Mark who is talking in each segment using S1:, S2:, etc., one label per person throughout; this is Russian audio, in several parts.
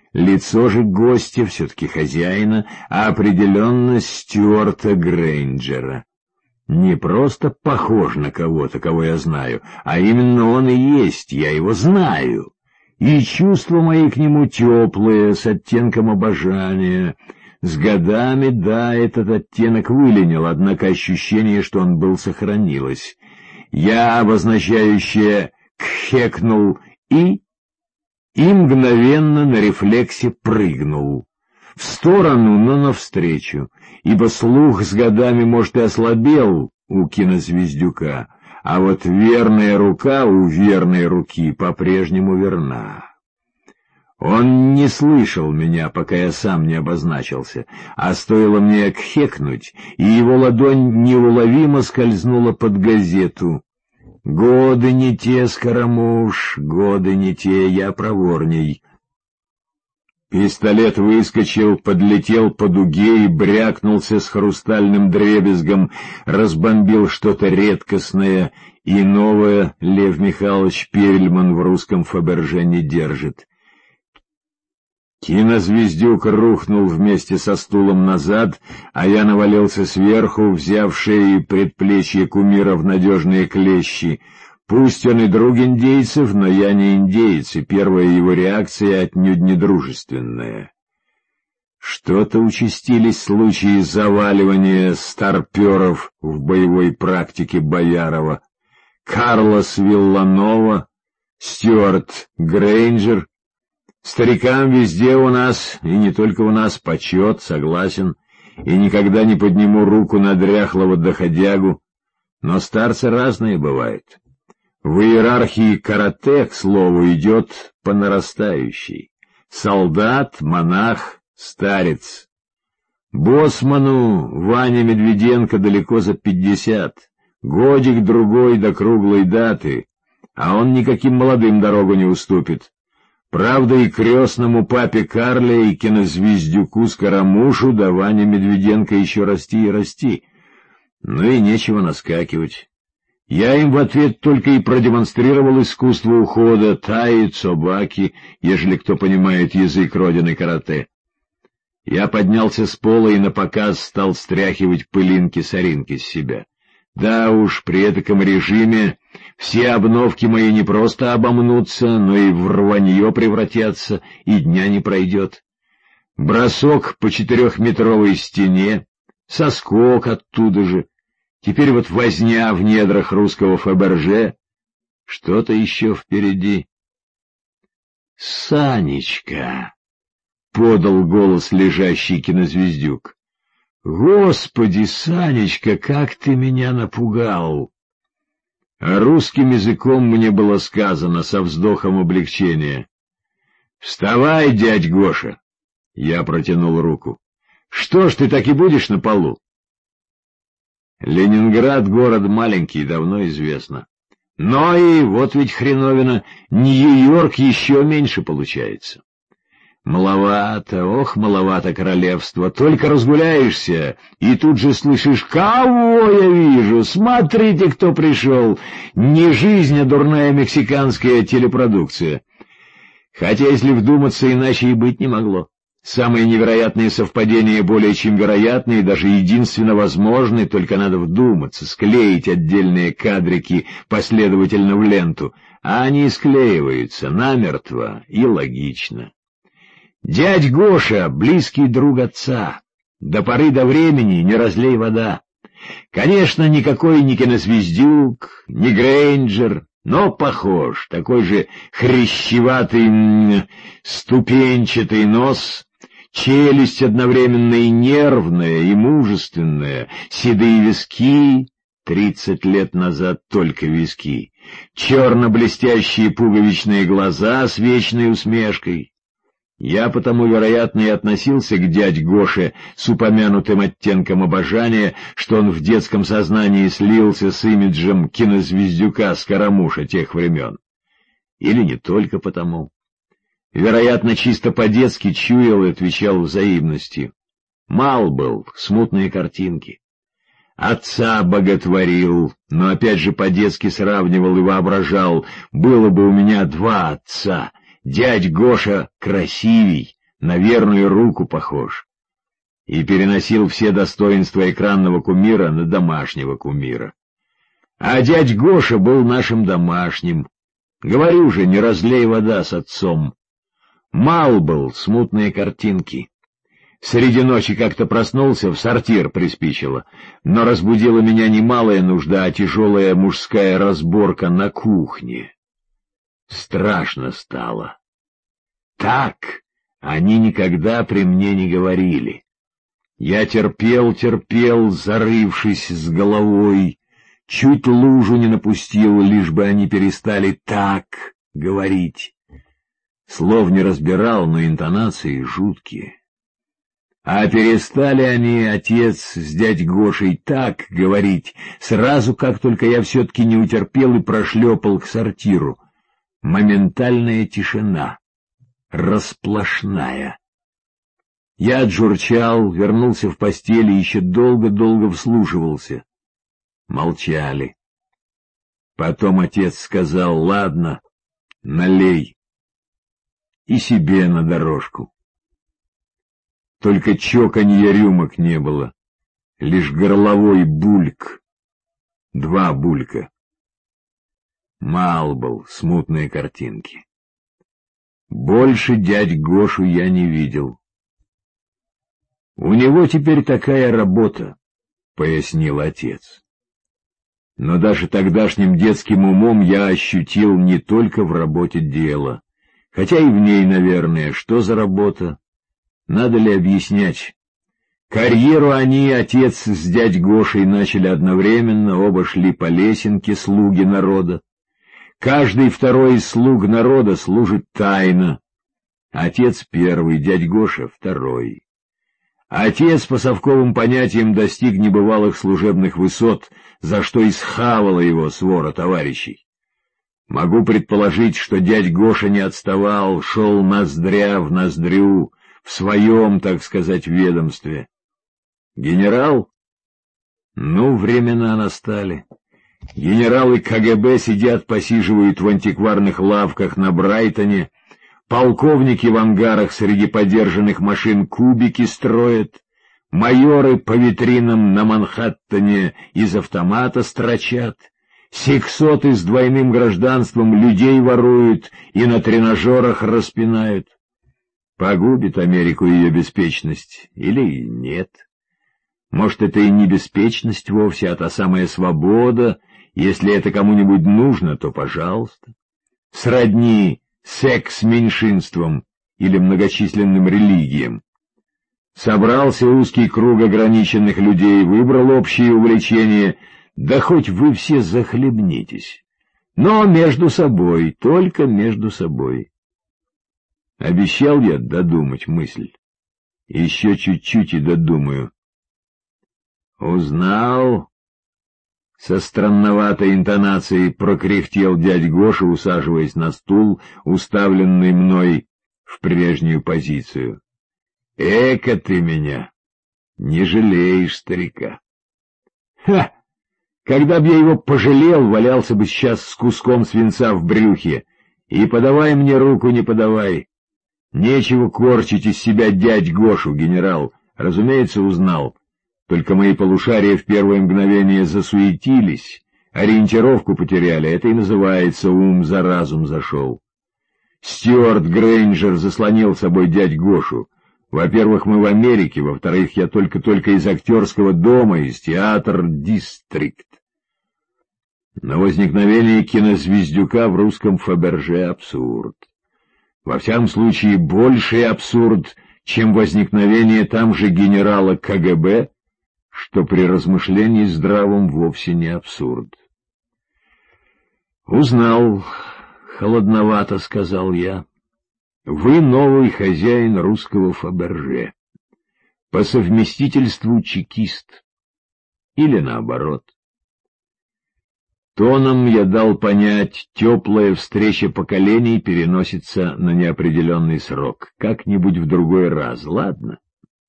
S1: Лицо же гостя, все-таки хозяина, определенно Стюарта Грейнджера. Не просто похож на кого-то, кого я знаю, а именно он и есть, я его знаю. И чувства мои к нему теплые, с оттенком обожания. С годами, да, этот оттенок выленил, однако ощущение, что он был, сохранилось. Я обозначающее кхекнул и мгновенно на рефлексе прыгнул. В сторону, но навстречу, ибо слух с годами, может, и ослабел у кинозвездюка, а вот верная рука у верной руки по-прежнему верна. Он не слышал меня, пока я сам не обозначился, а стоило мне кхекнуть, и его ладонь неуловимо скользнула под газету. Годы не те, Скоромуш, годы не те, я проворней. Пистолет выскочил, подлетел по дуге и брякнулся с хрустальным дребезгом, разбомбил что-то редкостное, и новое Лев Михайлович Перельман в русском Фаберже не держит. Кинозвездюк рухнул вместе со стулом назад, а я навалился сверху, взяв шею и предплечье кумира в надежные клещи. Пусть он и друг индейцев, но я не индеец, и первая его реакция отнюдь не дружественная. Что-то участились случаи заваливания старперов в боевой практике Боярова. Карлос Вилланова, Стюарт Грейнджер. Старикам везде у нас, и не только у нас, почет, согласен, и никогда не подниму руку на дряхлого доходягу, но старцы разные бывают. В иерархии карате, к слову, идет по нарастающей. Солдат, монах, старец. Боссману Ване Медведенко далеко за 50, годик-другой до круглой даты, а он никаким молодым дорогу не уступит. Правда, и крестному папе Карле, и кинозвездюку Скоромушу до Ване Медведенко еще расти и расти. Ну и нечего наскакивать. Я им в ответ только и продемонстрировал искусство ухода, таи, цобаки, ежели кто понимает язык родины карате. Я поднялся с пола и напоказ стал стряхивать пылинки-соринки с себя. Да уж, при этаком режиме все обновки мои не просто обомнутся, но и в рванье превратятся, и дня не пройдет. Бросок по 4-метровой стене, соскок оттуда же. Теперь вот возня в недрах русского Фаберже. Что-то еще впереди. «Санечка!» — подал голос лежащий кинозвездюк. «Господи, Санечка, как ты меня напугал!» А русским языком мне было сказано со вздохом облегчения. «Вставай, дядь Гоша!» Я протянул руку. «Что ж ты так и будешь на полу?» Ленинград — город маленький, давно известно. Но и вот ведь хреновина, Нью-Йорк еще меньше получается. Маловато, ох, маловато королевства, только разгуляешься, и тут же слышишь: «Кого я вижу? Смотрите, кто пришел!» Не жизнь, а дурная мексиканская телепродукция. Хотя, если вдуматься, иначе и быть не могло. Самые невероятные совпадения более чем вероятные, даже единственно возможны, только надо вдуматься, склеить отдельные кадрики последовательно в ленту, а они склеиваются намертво и логично. Дядь Гоша — близкий друг отца, до поры до времени не разлей вода. Конечно, никакой не кинозвездюк, не Грейнджер, но похож, такой же хрящеватый, ступенчатый нос, челюсть одновременно и нервная, и мужественная, седые виски, 30 лет назад только виски, черно-блестящие пуговичные глаза с вечной усмешкой. Я потому, вероятно, и относился к дядь Гоше с упомянутым оттенком обожания, что он в детском сознании слился с имиджем кинозвездюка Скоромуша тех времен. Или не только потому. Вероятно, чисто по-детски чуял и отвечал взаимностью. Мал был, смутные картинки. Отца боготворил, но опять же по-детски сравнивал и воображал: было бы у меня 2 отца. Дядь Гоша красивей, на верную руку похож, и переносил все достоинства экранного кумира на домашнего кумира. А дядь Гоша был нашим домашним. Говорю же, не разлей вода с отцом. Мал был, смутные картинки. Среди ночи как-то проснулся, в сортир приспичило, но разбудила меня не малая нужда, а тяжелая мужская разборка на кухне. Страшно стало. Так они никогда при мне не говорили. Я терпел, зарывшись с головой, чуть лужу не напустил, лишь бы они перестали так говорить. Слов не разбирал, но интонации жуткие. А перестали они, отец с дядь Гошей, так говорить, сразу, как только я все-таки не утерпел и прошлепал к сортиру. Моментальная тишина, расплошная. Я отжурчал, вернулся в постель и еще долго-долго вслушивался. Молчали. Потом отец сказал: «Ладно, налей». И себе на дорожку. Только чоканья рюмок не было, лишь горловой бульк. 2 булька. Мал был, смутные картинки. Больше дядь Гошу я не видел. «У него теперь такая работа», — пояснил отец. Но даже тогдашним детским умом я ощутил не только в работе дело, хотя и в ней, наверное, что за работа. Надо ли объяснять? Карьеру они, отец с дядь Гошей, начали одновременно, оба шли по лесенке, слуги народа. Каждый второй из слуг народа служит тайно. Отец первый, дядь Гоша второй. Отец по совковым понятиям достиг небывалых служебных высот, за что и схавала его свора товарищей. Могу предположить, что дядь Гоша не отставал, шел ноздря в ноздрю, в своем, так сказать, ведомстве. Генерал? Ну, времена настали. Генералы КГБ сидят, посиживают в антикварных лавках на Брайтоне, полковники в ангарах среди подержанных машин кубики строят, майоры по витринам на Манхэттене из автомата строчат, сексоты с двойным гражданством людей воруют и на тренажерах распинают. Погубит Америку ее беспечность или нет? Может, это и не беспечность вовсе, а та самая свобода. Если это кому-нибудь нужно, то пожалуйста. Сродни секс меньшинством или многочисленным религиям. Собрался узкий круг ограниченных людей, выбрал общее увлечение, да хоть вы все захлебнитесь. Но между собой, только между собой. Обещал я додумать мысль. Еще чуть-чуть и додумаю. Узнал? Со странноватой интонацией прокряхтел дядь Гоша, усаживаясь на стул, уставленный мной в прежнюю позицию. Эка ты меня! Не жалеешь, старика. Ха! Когда б я его пожалел, валялся бы сейчас с куском свинца в брюхе. И подавай мне руку, не подавай. Нечего корчить из себя дядь Гошу, генерал. Разумеется, узнал. Только мои полушария в первое мгновение засуетились, ориентировку потеряли. Это и называется ум за разум зашел. Стюарт Грейнджер заслонил собой дядь Гошу. Во-первых, мы в Америке, во-вторых, я только-только из актерского дома, из театра «Дистрикт». Но возникновение кинозвездюка в русском Фаберже — абсурд. Во всяком случае, больший абсурд, чем возникновение там же генерала КГБ, что при размышлении здравом вовсе не абсурд. «Узнал, холодновато», — сказал я. «Вы новый хозяин русского Фаберже, по совместительству чекист, или наоборот». Тоном я дал понять, теплая встреча поколений переносится на неопределенный срок, как-нибудь в другой раз, ладно?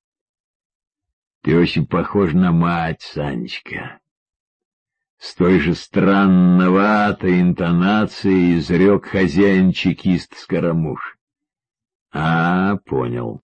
S1: Ты очень похож на мать, Санечка. С той же странноватой интонацией изрек хозяин-чекист Скоромуш. А, понял.